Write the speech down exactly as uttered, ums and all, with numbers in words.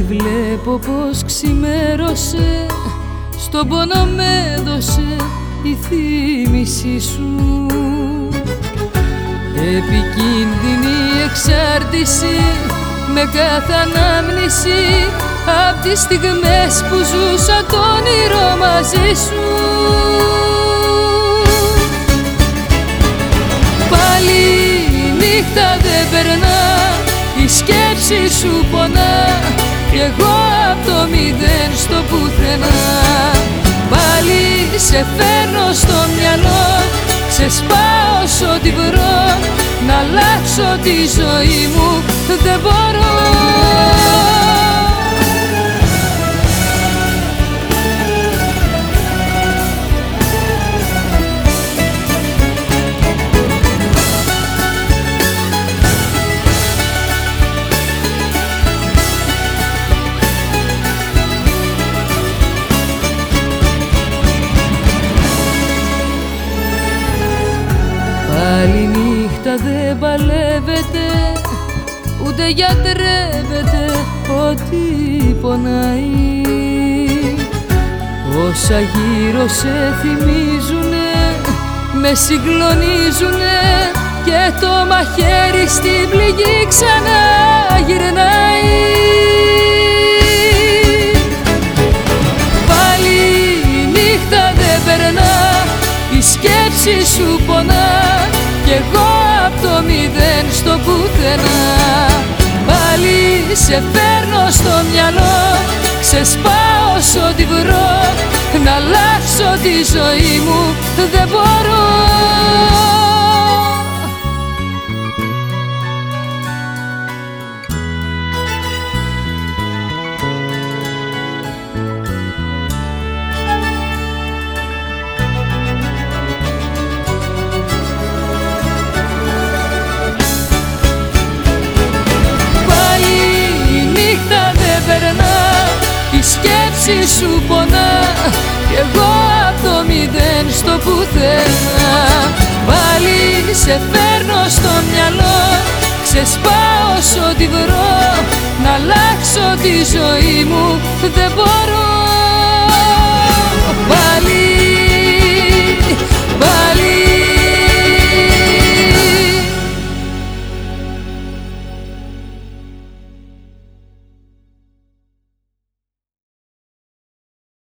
βλέπω πως ξημέρωσε, στον πόνο με έδωσε η θύμηση σου. Επικίνδυνη εξάρτηση με κάθε ανάμνηση απ' τις στιγμές που ζούσα το όνειρο μαζί σου. Πάλι η νύχτα δεν περνά, η σκέψη σου πονά κι εγώ απ' το μηδέν στο πουθενά. Πάλι σε φέρνω στο μυαλό, ξεσπάω σ' ό,τι βρω, να αλλάξω τη ζωή μου δεν μπορώ. Πάλι νύχτα δεν παλεύεται, ούτε γιατρεύεται ό,τι πονάει. Όσα γύρω σε θυμίζουνε, με συγκλονίζουνε και το μαχαίρι στην πληγή ξανά γυρνάει. Πάλι η νύχτα δεν περνά, η σκέψη σου πονά κι εγώ απ' το μηδέν στο πουθενά. Πάλι σε φέρνω στο μυαλό, ξεσπάω σ' ό,τι βρω, να αλλάξω τη ζωή μου δεν μπορώ. Η σκέψη σου πονά κι εγώ απ' το μηδέν στο πουθενά. Πάλι σε φέρνω στο μυαλό, ξεσπάω σ' ό,τι βρω, να αλλάξω τη ζωή μου δεν μπορώ. Πάλι